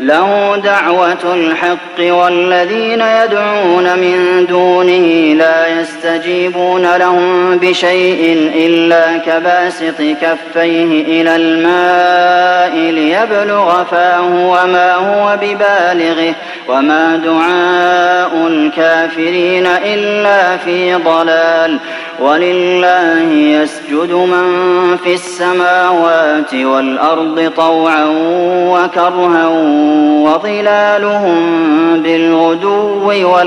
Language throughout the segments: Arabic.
له دعوة الحق والذين يدعون من دونه لا يستجيبون لهم بشيء إلا كباسط كفيه إلى الماء ليبلغ فاه وما هو ببالغه وما دعاء الكافرين إلا في ضلال ولله يسجد من في السماوات والأرض طوعا وكرها وظلالهم بالغدو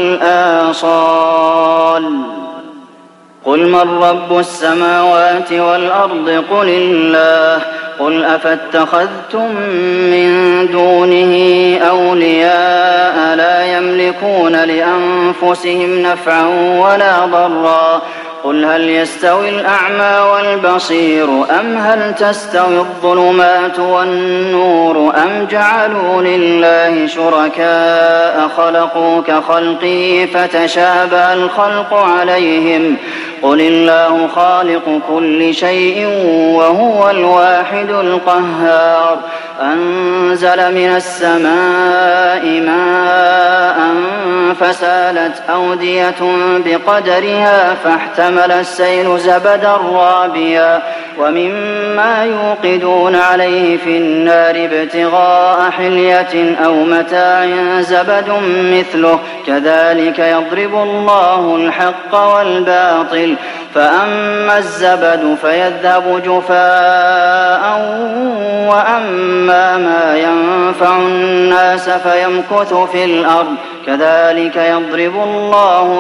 والآصال قل من رب السماوات والأرض قل الله قل أفاتخذتم من دونه أولياء لا يملكون لأنفسهم نفعا ولا ضرا قل هل يستوي الأعمى والبصير أم هل تستوي الظلمات والنور أم جعلوا لله شركاء خلقوا كخلقه فتشابه الخلق عليهم قل الله خالق كل شيء وهو الواحد القهار أنزل من السماء ماء فسالت أودية بقدرها فاحتمل السيل زبدا رابيا ومما يوقدون عليه في النار ابتغاء حلية أو متاع زبد مثله كذلك يضرب الله الحق والباطل فأما الزبد فيذهب جفاء وأما ما ينفع الناس فيمكث في الأرض كذلك يضرب الله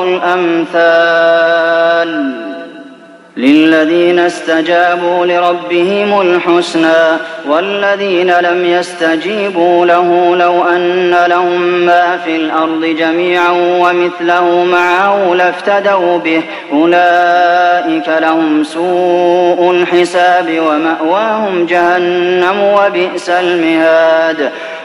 الأمثال للذين استجابوا لربهم الحسنى والذين لم يستجيبوا له لو أن لهم ما في الأرض جميعا ومثله معه لافتدوا به أولئك لهم سوء الحساب ومأواهم جهنم وبئس المهاد